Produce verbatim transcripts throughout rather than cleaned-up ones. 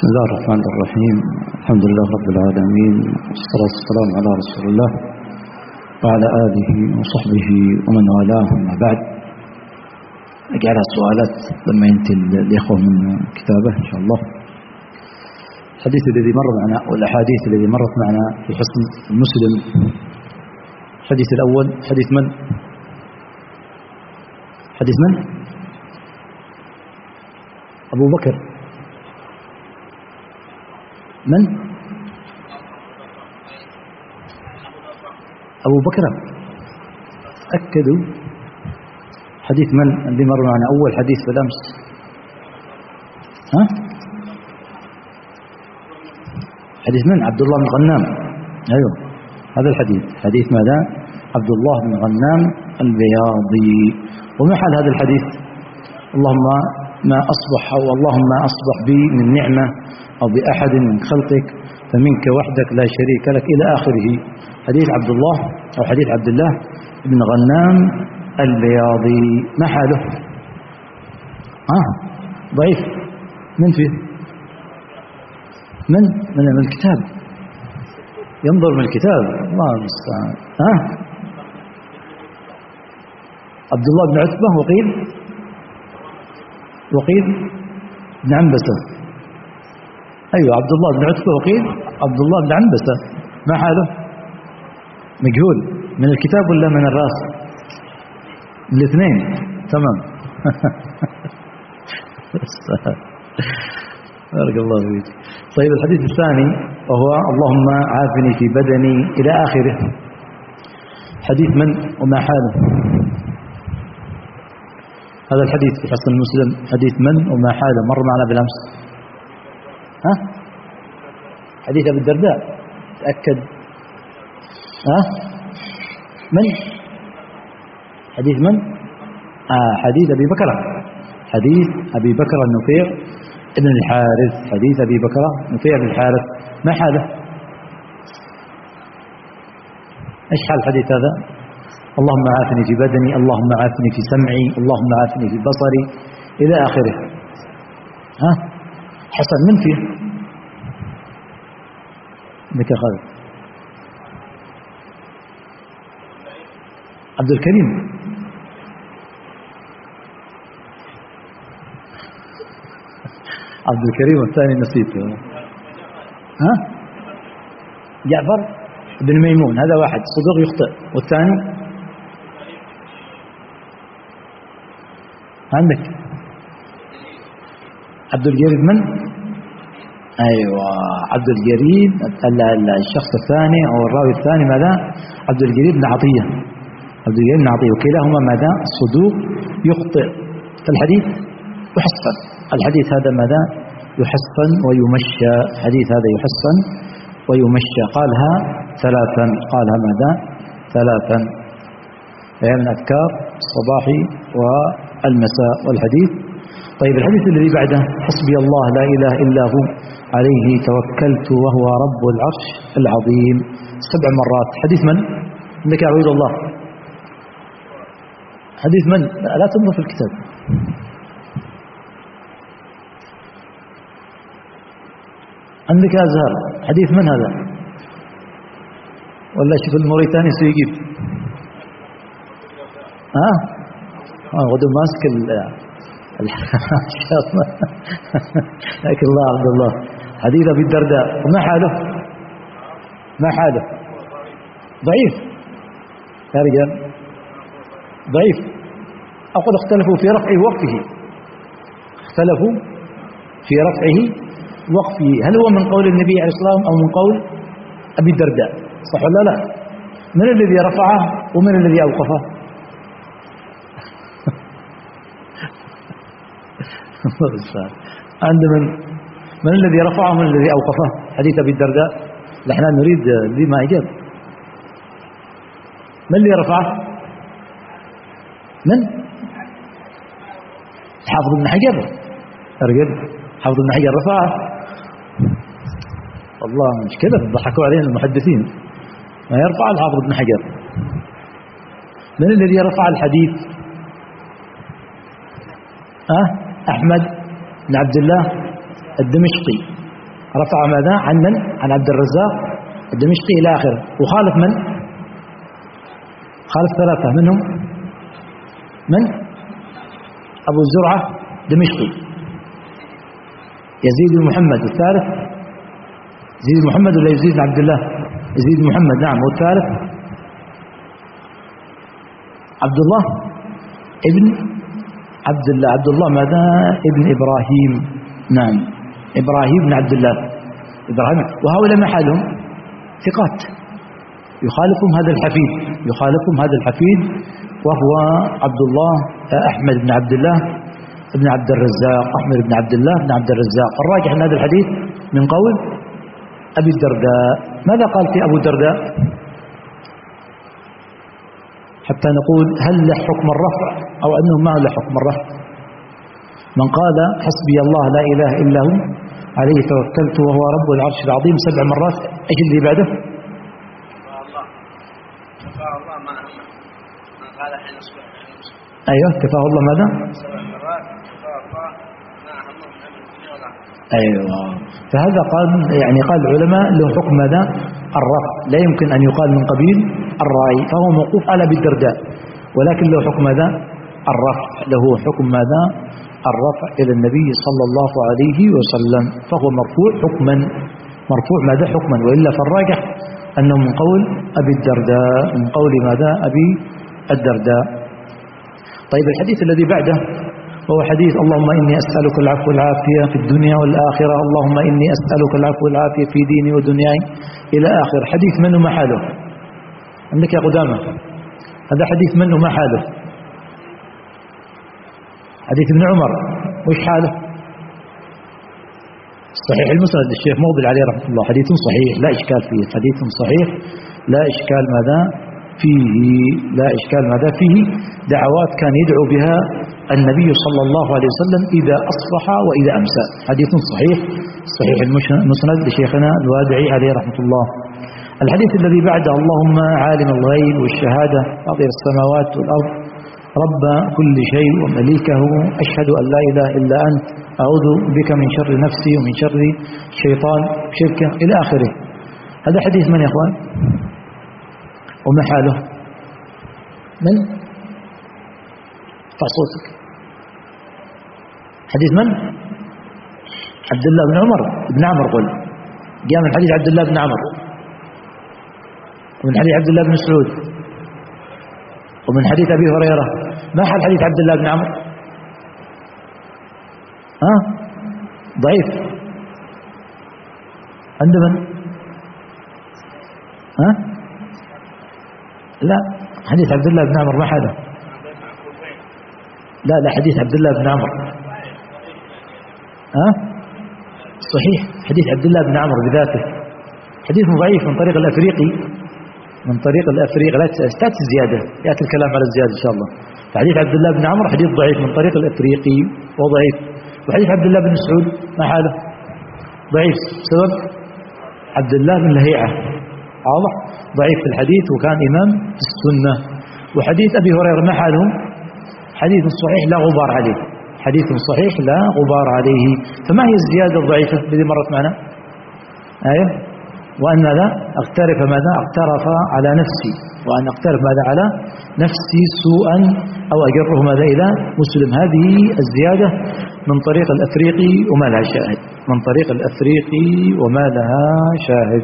بسم الله الرحمن الرحيم. الحمد لله رب العالمين، والصلاة والسلام على رسول الله وعلى آله وصحبه ومن والاه. أما بعد، أجعلها سؤالات لما ينتهي الإخوة من كتابه إن شاء الله. الحديث الذي مر معنا والأحاديث الذي مرت معنا في حسن المسلم. الحديث الأول حديث من؟ حديث من؟ أبو بكر. من؟ أبو بكر. أكدوا حديث من اللي مر معنا أول حديث بالأمس؟ ها؟ حديث من؟ عبد الله بن غنام. أيوه، هذا الحديث حديث ماذا؟ عبد الله بن غنام البياضي. وما حال هذا الحديث؟ اللهم ما أصبح أو اللهم ما أصبح بي من نعمة أو بأحد من خلقك فمنك وحدك لا شريك لك إلى آخره. حديث عبد الله أو حديث عبد الله بن غنام البياضي. ما حاله؟ آه ضعيف. من فيه؟ من؟ من من الكتاب. ينظر من الكتاب. الله المستعان. ها؟ عبد الله بن عتبة وقيل وقيل بن عنبسة. أيوة، عبد الله بن عتبة وقيل عبد الله بن عنبسة. ما حاله؟ مجهول. من الكتاب ولا من الراس؟ الاثنين. تمام. بارك الله فيك. طيب، الحديث الثاني وهو اللهم عافني في بدني إلى آخره. حديث من وما حاله؟ هذا الحديث في حسن المسلم. حديث من وما حاله؟ مر معنا بالأمس. ها؟ حديث أبي الدرداء. تأكد. ها؟ من؟ حديث من؟ آه حديث أبي بكر. حديث أبي بكر النفيع ابن الحارث. حديث أبي بكر النفيع بن الحارث. ما حاله؟ إيش حال الحديث هذا؟ اللهم عافني في بدني، اللهم عافني في سمعي، اللهم عافني في بصري إلى آخره. ها؟ حسن. من فيه؟ لك خالد. عبد الكريم. عبد الكريم والثاني نسيته. ها؟ جعفر بن ميمون. هذا واحد صدوق يخطئ. والثاني عندك عبد الجليل. من؟ أيوة، عبد الجليل الشخص الثاني أو الراوي الثاني ماذا؟ عبد الجليل بن عطية. عبد الجليل بن عطية. وكلاهما ماذا؟ صدوق يخطئ. فالحديث يحسن. الحديث هذا ماذا؟ يحسن ويمشى. حديث هذا يحسن ويمشى. قالها ثلاثا. قالها ماذا؟ ثلاثا. هي من أذكار الصباح والمساء. والحديث طيب، الحديث الذي بعده حسبي الله لا إله إلا هو عليه توكلت وهو رب العرش العظيم. سبع مرات. حديث من؟ عندك يا عبيد الله. حديث من؟ لا تنظر في الكتاب. عندك يا زهر. حديث من هذا؟ ولا شوف الموريتاني سيجيب. ها؟ اه غدو ماسك ال لكن الله عبد الله. حديث أبي الدرداء. وما حاله؟ ما حاله؟ ضعيف يا رجال. ضعيف. أقول اختلفوا في رفعه ووقفه. اختلفوا في رفعه ووقفه. هل هو من قول النبي عليه الصلاة والسلام أو من قول أبي الدرداء؟ صح ولا لا؟ من الذي رفعه ومن الذي أوقفه؟ عند من من الذي رفعه ومن الذي أوقفه؟ حديث أبي الدرداء. نحن نريد ذي ما إجاب. من اللي رفعه؟ من؟ حافظ بن حجر. أرجل حافظ بن حجر رفعه. والله مش كذا ضحكوا علينا المحدثين. ما يرفع الحافظ بن حجر. من الذي رفع الحديث؟ أه؟ أحمد بن عبد الله الدمشقي. رفع ماذا؟ عن من؟ عن عبد الرزاق الدمشقي إلى آخره. وخالف من؟ خالف ثلاثة منهم من؟ أبو زرعة دمشقي، يزيد بن محمد، الثالث يزيد بن محمد ولا يزيد بن عبد الله؟ يزيد بن محمد نعم. والثالث عبد الله ابن عبد الله، عبد الله ماذا؟ ابن إبراهيم، نعم إبراهيم بن عبد الله إبراهيم. وهؤلاء ما حالهم؟ ثقات، يخالفهم هذا الحفيد، يخالفهم هذا الحفيد وهو عبد الله أحمد بن عبد الله بن عبد الرزاق، أحمد بن عبد الله بن عبد الرزاق. الراجح أن هذا الحديث من قول أبي الدرداء. ماذا قال في أبو الدرداء حتى نقول هل له حكم الرفع أو أنه ما له حكم الرفع؟ من قال حسبي الله لا إله إلا هو عليه توكلت وهو رب العرش العظيم سبع مرات، ايش اللي بعده؟ كفاه الله ما ما قال حين اصبح. ايوه كفاه الله ماذا؟ سبع مرات كفاه الله ما همه من امر الدنيا والاخره. ايوه، فهذا قال يعني قال العلماء له حكم ماذا؟ الرفع، لا يمكن ان يقال من قبيل الرأي، فهو موقوف على ابي الدرداء، ولكن له حكم ماذا؟ الرفع، له حكم ماذا؟ الرفع إلى النبي صلى الله عليه وسلم، فهو مرفوع حكما، مرفوع ماذا؟ حكما، وإلا فالراجح أنه من قول أبي الدرداء، من قول ماذا؟ أبي الدرداء. طيب الحديث الذي بعده وهو حديث اللهم إني أسألك العفو والعافية في الدنيا والآخرة، اللهم إني أسألك العفو والعافية في ديني ودنياي إلى آخر. حديث منه ما حاله؟ عندك يا قدامى هذا حديث منه ما حاله؟ حديث ابن عمر وش حاله؟ صحيح المسند الشيخ مقبل عليه رحمه الله، حديث صحيح لا إشكال فيه، حديث صحيح لا إشكال ماذا فيه، لا إشكال ماذا فيه. دعوات كان يدعو بها النبي صلى الله عليه وسلم إذا أصبح وإذا أمسى، حديث صحيح صحيح المسند لشيخنا الوادعي عليه رحمه الله. الحديث الذي بعده اللهم عالم الغيب والشهادة فاطر السماوات والأرض رب كل شيء ومليكه أشهد أن لا إله إلا أنت أعوذ بك من شر نفسي ومن شر الشيطان شركه إلى آخره. هذا حديث من يا أخوان؟ وما حاله؟ من؟ ارفع صوتك. حديث من؟ عبد الله بن عمر بن عمر، قل جاء من حديث عبد الله بن عمر، ومن حديث عبد الله بن مسعود، ومن حديث أبي هريرة. ما حال حديث عبد الله بن عمر؟ ها؟ ضعيف عند من؟ ها؟ لا حديث عبد الله بن عمر ما حاله؟ لا لا حديث عبد الله بن عمر ها؟ صحيح حديث عبد الله بن عمر بذاته حديث ضعيف من طريق الأفريقي، من طريق الأفريقي، لا تأتي الزيادة، يأتي الكلام على الزيادة إن شاء الله. فحديث عبد الله بن عمر حديث ضعيف من طريق الأفريقي وضعيف. وحديث عبد الله بن مسعود ما حاله؟ ضعيف بسبب عبد الله بن لهيعة، واضح؟ ضعيف في الحديث وكان إمام في السنة. وحديث أبي هريرة ما حاله؟ حديث صحيح لا غبار عليه، حديث صحيح لا غبار عليه. فما هي الزيادة الضعيفة التي مرت معنا؟ آية وأن لا أقترف ماذا؟ أقترف على نفسي، وأن أقترف ماذا؟ على نفسي سوءا أو أجره ماذا؟ إلى مسلم. هذه الزيادة من طريق الأفريقي وما لها شاهد، من طريق الأفريقي وما لها شاهد.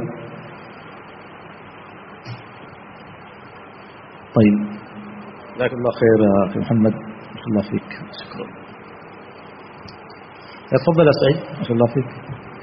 طيب جزاك الله خير يا أخي محمد، ما شاء الله فيك، شكرا. تفضل يا سعيد، ما شاء الله فيك.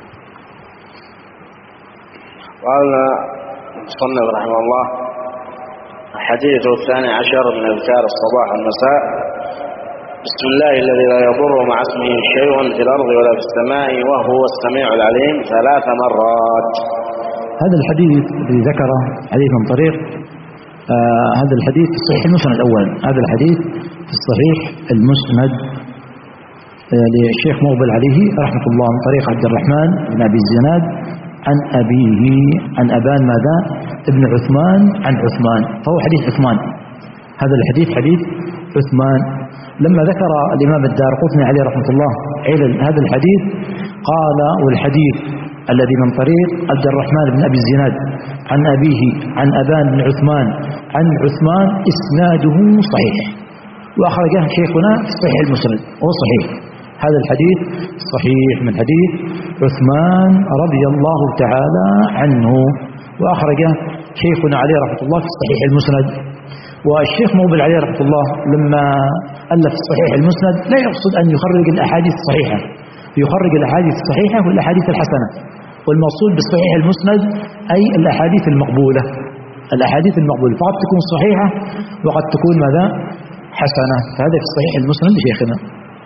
قال المصنف رحمه الله الحديث الثاني عشر من أذكار الصباح والمساء: بسم الله الذي لا يضر مع اسمه شيء في الأرض ولا في السماء وهو السميع العليم ثلاث مرات. هذا الحديث الذي ذكره حديث من طريق آه هذا الحديث في الصحيح المسند أولا، هذا الحديث في الصحيح المسند آه للشيخ مقبل عليه رحمة الله من طريق عبد الرحمن بن أبي الزناد عن أبيه عن أبان ماذا؟ ابن عثمان عن عثمان، فهو حديث عثمان. هذا الحديث حديث عثمان. لما ذكر الإمام الدارقطني عليه رحمة الله علل هذا الحديث قال والحديث الذي من طريق عبد الرحمن بن أبي الزناد عن أبيه عن أبان بن عثمان عن عثمان إسناده صحيح، وأخرجه شيخنا في صحيح المسند وهو صحيح. هذا الحديث صحيح من حديث عثمان رضي الله تعالى عنه، وأخرجه شيخنا عليه رحمة الله في صحيح المسند. والشيخ مقبل عليه رحمة الله لما ألف صحيح المسند لا يقصد أن يخرج الأحاديث الصحيحة، يخرج الأحاديث الصحيحة والأحاديث الحسنة، والمقصود بالصحيح المسند أي الأحاديث المقبولة، الأحاديث المقبولة فقد تكون صحيحة وقد تكون ماذا حسنة. فهذا في صحيح المسند لشيخنا.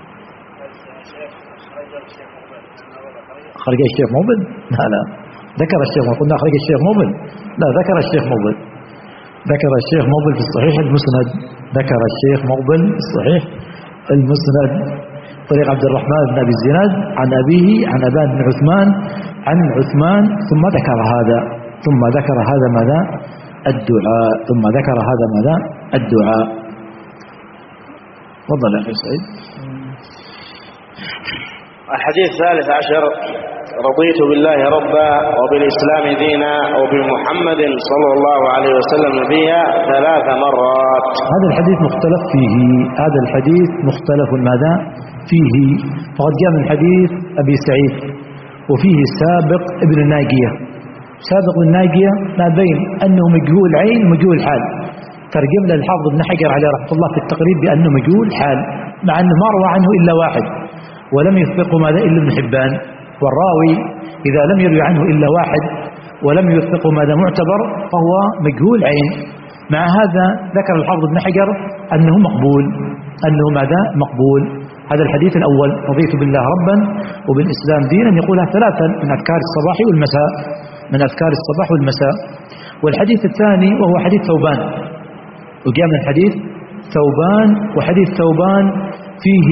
خرج الشيخ مقبل؟ لا لا ذكر الشيخ مقبل، قلنا خرج الشيخ مقبل، لا ذكر الشيخ مقبل، ذكر الشيخ مقبل في الصحيح المسند، ذكر الشيخ مقبل في الصحيح المسند طريق عبد الرحمن بن أبي الزناد عن أبيه عن أبان بن عثمان عن عثمان، ثم ذكر هذا ثم ذكر هذا ماذا الدعاء ثم ذكر هذا ماذا الدعاء. تفضل يا أخي سعيد. الحديث الثالث عشر: رضيت بالله ربا وبالإسلام دينا وبمحمد صلى الله عليه وسلم نبيا ثلاث مرات. هذا الحديث مختلف فيه، هذا الحديث مختلف ماذا فيه، فقد جاء من حديث أبي سعيد وفيه سابق ابن الناجية. سابق ابن الناجية ما بين أنه مجهول عين مجهول حال، ترجم له الحافظ ابن حجر عليه رحمة الله في التقريب بأنه مجهول حال، مع أنه ما روى عنه إلا واحد ولم يثبقه ماذا إلا ابن حبان، والراوي إذا لم يروي عنه إلا واحد ولم يثبقه ماذا معتبر فهو مجهول عين. مع هذا ذكر الحافظ ابن حجر أنه مقبول، أنه ماذا مقبول. هذا الحديث الأول: رضيت بالله ربا وبالإسلام دينا، يقولها ثلاثا من أذكار الصباح والمساء، من أذكار الصباح والمساء. والحديث الثاني وهو حديث ثوبان، وجاء من حديث ثوبان، وحديث ثوبان فيه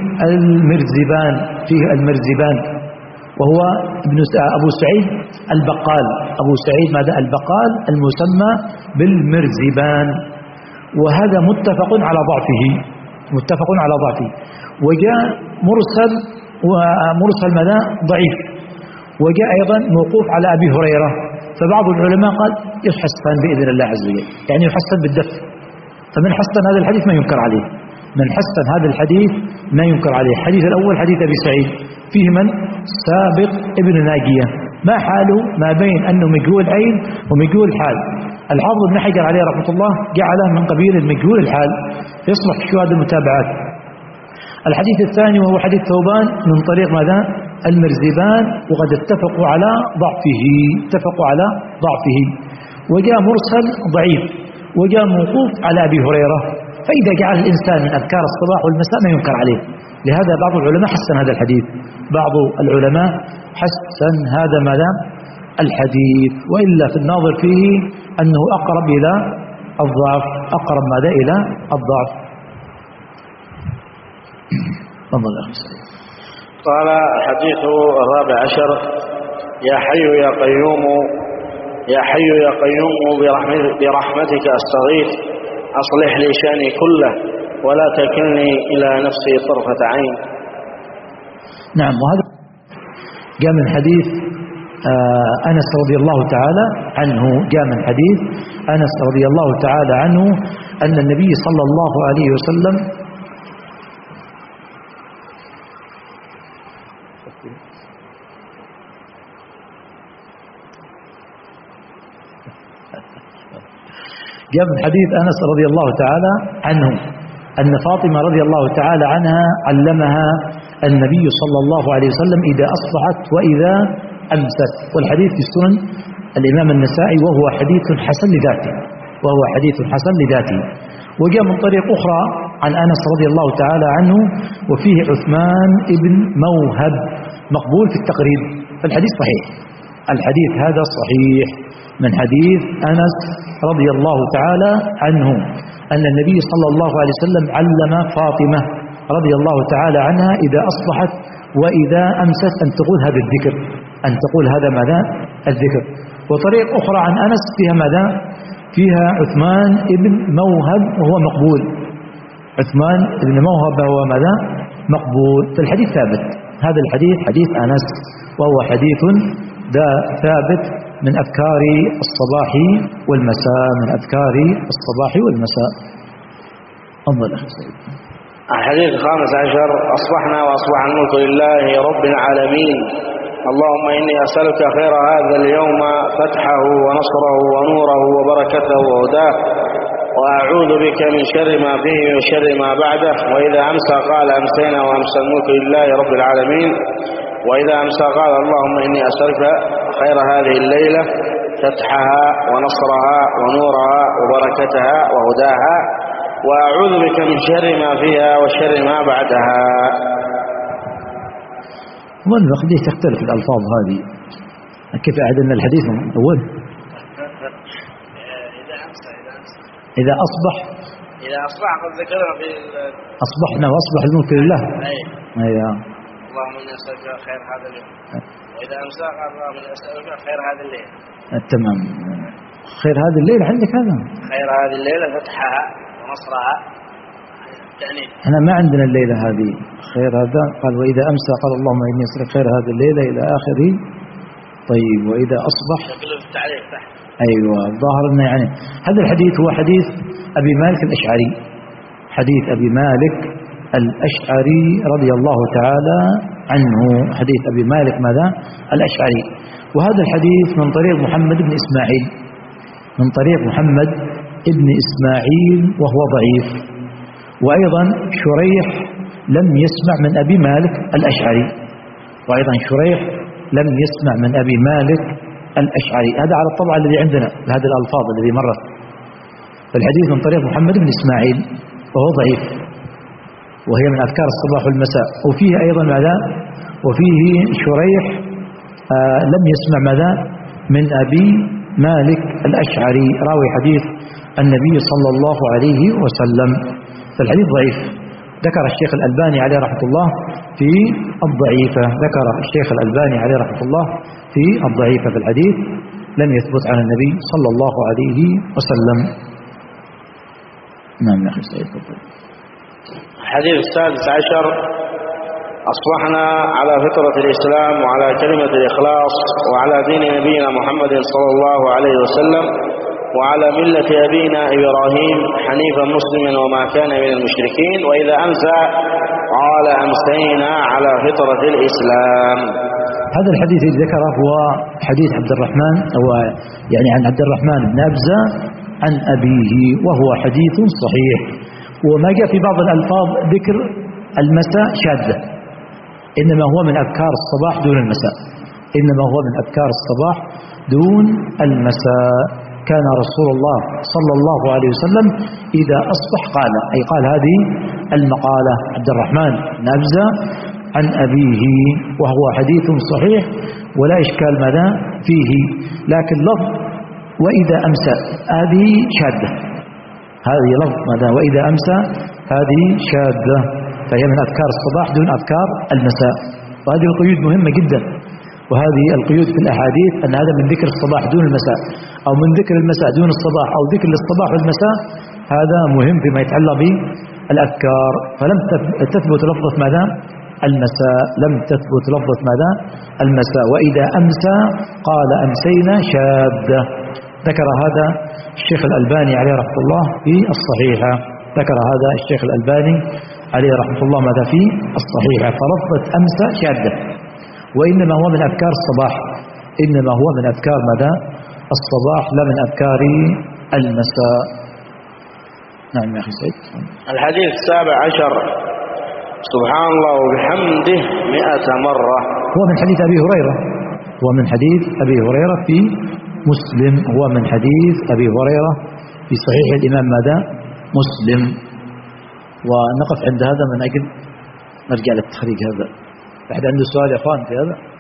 المرزبان، فيه المرزبان وهو ابن أبو سعيد البقال، أبو سعيد ماذا البقال المسمى بالمرزبان، وهذا متفق على ضعفه، متفق على ضعفه. وجاء مرسل ومرسل ماذا ضعيف، وجاء أيضا موقوف على أبي هريرة، فبعض العلماء قال يحسن بإذن الله عز وجل، يعني يحسن بالدفع، فمن حسن هذا الحديث ما ينكر عليه، من حسن هذا الحديث ما ينكر عليه. الحديث الأول حديث أبي سعيد فيه من سابق ابن ناجية، ما حاله ما بين أنه مجهول عين ومجهول حال. الحافظ ابن حجر عليه رحمة الله جعله من قبيل المجهول الحال، يصلح شهادة المتابعات. الحديث الثاني وهو حديث ثوبان من طريق ماذا المرزبان، وقد اتفقوا على ضعفه، اتفقوا على ضعفه. وجاء مرسل ضعيف، وجاء موقوف على أبي هريرة، فإذا جعل الإنسان من أذكار الصباح والمساء ما ينكر عليه. لهذا بعض العلماء حسن هذا الحديث، بعض العلماء حسن هذا ماذا الحديث، وإلا في الناظر فيه أنه أقرب إلى الضعف، أقرب ماذا إلى الضعف. تفضل يا أخي سعيد. قال: الحديث الرابع عشر: يا حي يا قيوم يا حي يا قيوم برحمتك أستغيث أصلح لي شأني كله ولا تكلني إلى نفسي طرفة عين. نعم، وهذا جاء من حديث آه أنس رضي الله تعالى عنه، جاء من حديث أنس رضي الله تعالى عنه أن النبي صلى الله عليه وسلم جاء من حديث أنس رضي الله تعالى عنه أن فاطمة رضي الله تعالى عنها علمها النبي صلى الله عليه وسلم إذا أصبحت وإذا أمست. والحديث في السنن الإمام النسائي، وهو حديث حسن لذاته، وهو حديث حسن لذاته. وجاء من طريق أخرى عن أنس رضي الله تعالى عنه وفيه عثمان ابن موهب مقبول في التقريب، فالحديث صحيح، الحديث هذا صحيح من حديث أنس رضي الله تعالى عنه أن النبي صلى الله عليه وسلم علم فاطمة رضي الله تعالى عنها إذا أصبحت وإذا أمست أن تقول هذا الذكر، أن تقول هذا ماذا الذكر. وطريق أخرى عن أنس فيها ماذا فيها عثمان ابن موهب وهو مقبول، عثمان ابن موهب وهو ماذا مقبول، فالحديث ثابت. هذا الحديث حديث أنس وهو حديث ده ثابت من أذكار الصباح والمساء، من أذكار الصباح والمساء. انظر أخي سيد. الحديث الخامس عشر: أصبحنا وأصبح الملك لله رب العالمين، اللهم إني أسألك خير هذا اليوم فتحه ونصره ونوره وبركته وهداه، وأعوذ بك من شر ما فيه وشر ما بعده. وإذا أمسى قال أمسينا وأمسى الملك لله رب العالمين. وإذا أمسى قال اللهم إني أسألك خير هذه الليلة فتحها ونصرها ونورها وبركتها وهداها، وأعوذ بك من شر ما فيها وشر ما بعدها. ومن الحديث تختلف الألفاظ هذه، كيف أعدلنا الحديث من أول؟ إذا أصبح إذا أصبح قد ذكرنا في أصبحنا وأصبح الملك لله. أي أيوة. اللهم إني أسألك خير هذا اليوم. وإذا أمسى قال اللهم إني أسألك خير هذا الليل. تمام. خير هذه الليلة عندك هذا؟ خير هذه الليلة فتحها ونصرها. يعني أنا ما عندنا الليلة هذه خير هذا. قال وإذا أمسى قال اللهم إني أسألك خير هذه الليلة إلى آخره. طيب وإذا أصبح كله في التعليق تحت. أيوة الظاهر أنه يعني هذا الحديث هو حديث أبي مالك الأشعري، حديث أبي مالك الأشعري رضي الله تعالى عنه، حديث أبي مالك ماذا؟ الأشعري. وهذا الحديث من طريق محمد بن إسماعيل، من طريق محمد بن إسماعيل وهو ضعيف. وأيضا شريح لم يسمع من أبي مالك الأشعري، وأيضا شريح لم يسمع من أبي مالك الأشعري. هذا على الطبع الذي عندنا بهذه الألفاظ الذي مرت. فالحديث من طريق محمد بن إسماعيل وهو ضعيف، وهي من أذكار الصباح والمساء. وفيه أيضا ماذا؟ وفيه شريح آه لم يسمع ماذا؟ من أبي مالك الأشعري راوي حديث النبي صلى الله عليه وسلم. فالحديث ضعيف. ذكر الشيخ الألباني عليه رحمة الله في الضعيفة، ذكر الشيخ الألباني عليه رحمة الله في الضعيفة في الحديث لم يثبت عن النبي صلى الله عليه وسلم. نعم يا أخي سيد. الحديث السادس عشر: أصبحنا على فطرة الإسلام وعلى كلمة الإخلاص وعلى دين نبينا محمد صلى الله عليه وسلم وعلى ملة أبينا إبراهيم حنيفا مسلما وما كان من المشركين. وإذا أمسى قال أمسينا على فطرة الإسلام. هذا الحديث الذي ذكره هو حديث عبد الرحمن، هو يعني عن عبد الرحمن بن أبزة عن أبيه، وهو حديث صحيح. وما جاء في بعض الألفاظ ذكر المساء شاذة، إنما هو من أذكار الصباح دون المساء، إنما هو من أذكار الصباح دون المساء. كان رسول الله صلى الله عليه وسلم إذا أصبح قال، أي قال هذه المقالة عبد الرحمن بن أبزة عن أبيه، وهو حديث صحيح ولا إشكال ماذا فيه. لكن لفظ وإذا أمسى هذه شاذة، هذه لفظ ماذا وإذا أمسى هذه شاذة، فهي من أذكار الصباح دون أذكار المساء. وهذه القيود مهمة جدا، وهذه القيود في الأحاديث أن هذا من ذكر الصباح دون المساء، أو من ذكر المساء دون الصباح، أو ذكر للصباح والمساء. هذا مهم فيما يتعلق بالأذكار. فلم تثبت لفظة ماذا المساء، لم تثبت لفظة ماذا المساء. وإذا أمسى قال أمسينا شاذة. ذكر هذا الشيخ الألباني عليه رحمة الله في الصحيحة، ذكر هذا الشيخ الألباني عليه رحمة الله ماذا في الصحيحة. فلفظة أمسى شاذة، وإنما هو من أذكار الصباح، إنما هو من أذكار ماذا الصباح لا من أذكار المساء. نعم يا أخي سعيد. الحديث السابع عشر: سبحان الله وبحمده مئة مرة. هو من حديث أبي هريرة، هو من حديث أبي هريرة في مسلم، هو من حديث أبي هريرة في صحيح الإمام ماذا مسلم. ونقف عند هذا من أجل نرجع للتخريج. هذا أحد عنده سؤال يا أخوان في هذا؟